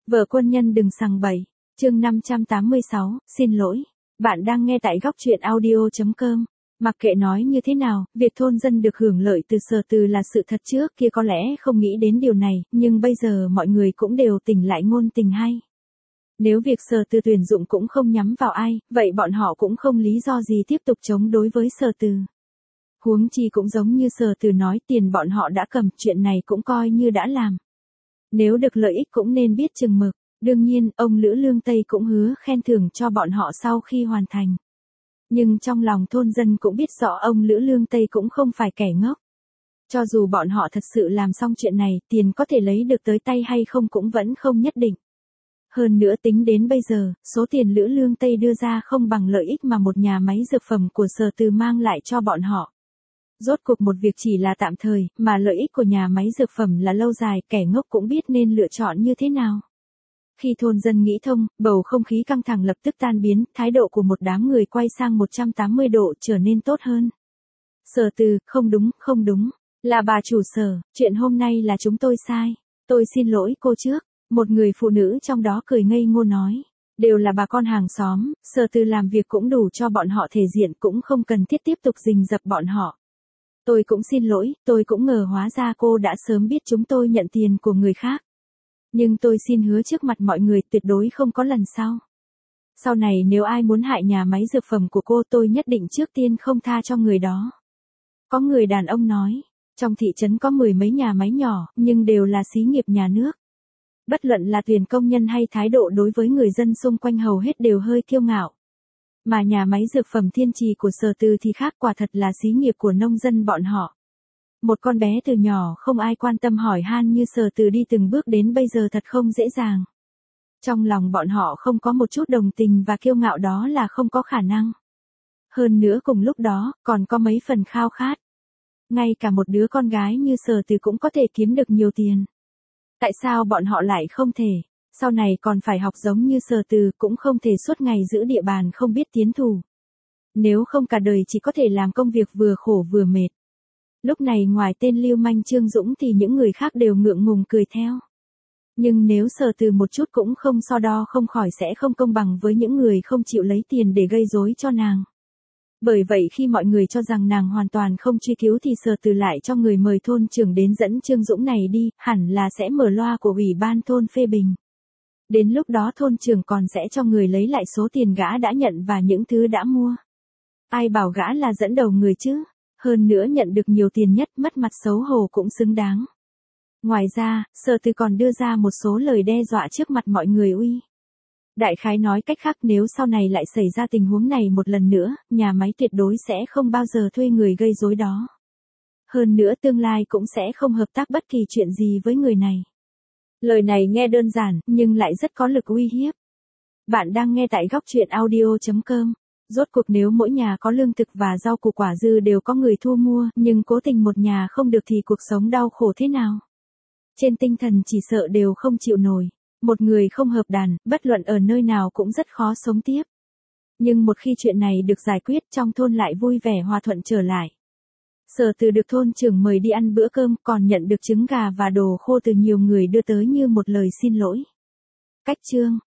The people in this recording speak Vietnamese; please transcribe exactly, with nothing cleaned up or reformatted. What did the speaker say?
Vợ quân nhân đừng sằng bậy. Chương năm trăm tám mươi sáu, xin lỗi. Bạn đang nghe tại góc truyện audio chấm com. Mặc kệ nói như thế nào, việc thôn dân được hưởng lợi từ Sở Từ là sự thật, trước kia có lẽ không nghĩ đến điều này, nhưng bây giờ mọi người cũng đều tỉnh lại ngôn tình hay. Nếu việc Sở Từ tuyển dụng cũng không nhắm vào ai, vậy bọn họ cũng không lý do gì tiếp tục chống đối với Sở Từ. Huống chi cũng giống như Sở Từ nói, tiền bọn họ đã cầm, chuyện này cũng coi như đã làm. Nếu được lợi ích cũng nên biết chừng mực. Đương nhiên, ông Lữ Lương Tây cũng hứa khen thưởng cho bọn họ sau khi hoàn thành. Nhưng trong lòng thôn dân cũng biết rõ ông Lữ Lương Tây cũng không phải kẻ ngốc. Cho dù bọn họ thật sự làm xong chuyện này, tiền có thể lấy được tới tay hay không cũng vẫn không nhất định. Hơn nữa tính đến bây giờ, số tiền Lữ Lương Tây đưa ra không bằng lợi ích mà một nhà máy dược phẩm của Sở Từ mang lại cho bọn họ. Rốt cuộc một việc chỉ là tạm thời, mà lợi ích của nhà máy dược phẩm là lâu dài, kẻ ngốc cũng biết nên lựa chọn như thế nào. Khi thôn dân nghĩ thông, bầu không khí căng thẳng lập tức tan biến, thái độ của một đám người quay sang một trăm tám mươi độ trở nên tốt hơn. Sở Từ, không đúng, không đúng, là bà chủ Sở, chuyện hôm nay là chúng tôi sai, tôi xin lỗi cô trước. Một người phụ nữ trong đó cười ngây ngô nói, đều là bà con hàng xóm, Sở Từ làm việc cũng đủ cho bọn họ thể diện, cũng không cần thiết tiếp tục rình rập bọn họ. Tôi cũng xin lỗi, tôi cũng ngờ hóa ra cô đã sớm biết chúng tôi nhận tiền của người khác. Nhưng tôi xin hứa trước mặt mọi người tuyệt đối không có lần sau. Sau này nếu ai muốn hại nhà máy dược phẩm của cô, tôi nhất định trước tiên không tha cho người đó. Có người đàn ông nói, trong thị trấn có mười mấy nhà máy nhỏ, nhưng đều là xí nghiệp nhà nước. Bất luận là tuyển công nhân hay thái độ đối với người dân xung quanh hầu hết đều hơi kiêu ngạo. Mà nhà máy dược phẩm Thiên Trì của Sở Từ thì khác, quả thật là xí nghiệp của nông dân bọn họ. Một con bé từ nhỏ không ai quan tâm hỏi han như Sở Từ đi từng bước đến bây giờ thật không dễ dàng. Trong lòng bọn họ không có một chút đồng tình và kiêu ngạo đó là không có khả năng. Hơn nữa cùng lúc đó, còn có mấy phần khao khát. Ngay cả một đứa con gái như Sở Từ cũng có thể kiếm được nhiều tiền. Tại sao bọn họ lại không thể? Sau này còn phải học giống như Sở Từ, cũng không thể suốt ngày giữ địa bàn không biết tiến thủ. Nếu không cả đời chỉ có thể làm công việc vừa khổ vừa mệt. Lúc này ngoài tên lưu manh Trương Dũng thì những người khác đều ngượng ngùng cười theo. Nhưng nếu Sở Từ một chút cũng không so đo, không khỏi sẽ không công bằng với những người không chịu lấy tiền để gây rối cho nàng. Bởi vậy khi mọi người cho rằng nàng hoàn toàn không truy cứu thì Sở Từ lại cho người mời thôn trưởng đến dẫn Trương Dũng này đi, hẳn là sẽ mở loa của ủy ban thôn phê bình. Đến lúc đó thôn trưởng còn sẽ cho người lấy lại số tiền gã đã nhận và những thứ đã mua. Ai bảo gã là dẫn đầu người chứ? Hơn nữa nhận được nhiều tiền nhất, mất mặt xấu hổ cũng xứng đáng. Ngoài ra, Sở Từ còn đưa ra một số lời đe dọa trước mặt mọi người uy. Đại khái nói cách khác, nếu sau này lại xảy ra tình huống này một lần nữa, nhà máy tuyệt đối sẽ không bao giờ thuê người gây rối đó. Hơn nữa tương lai cũng sẽ không hợp tác bất kỳ chuyện gì với người này. Lời này nghe đơn giản, nhưng lại rất có lực uy hiếp. Bạn đang nghe tại góc truyện audio chấm com. Rốt cuộc nếu mỗi nhà có lương thực và rau củ quả dư đều có người thu mua, nhưng cố tình một nhà không được thì cuộc sống đau khổ thế nào? Trên tinh thần chỉ sợ đều không chịu nổi. Một người không hợp đàn, bất luận ở nơi nào cũng rất khó sống tiếp. Nhưng một khi chuyện này được giải quyết, trong thôn lại vui vẻ hòa thuận trở lại. Sở Từ được thôn trưởng mời đi ăn bữa cơm, còn nhận được trứng gà và đồ khô từ nhiều người đưa tới như một lời xin lỗi. Cách chương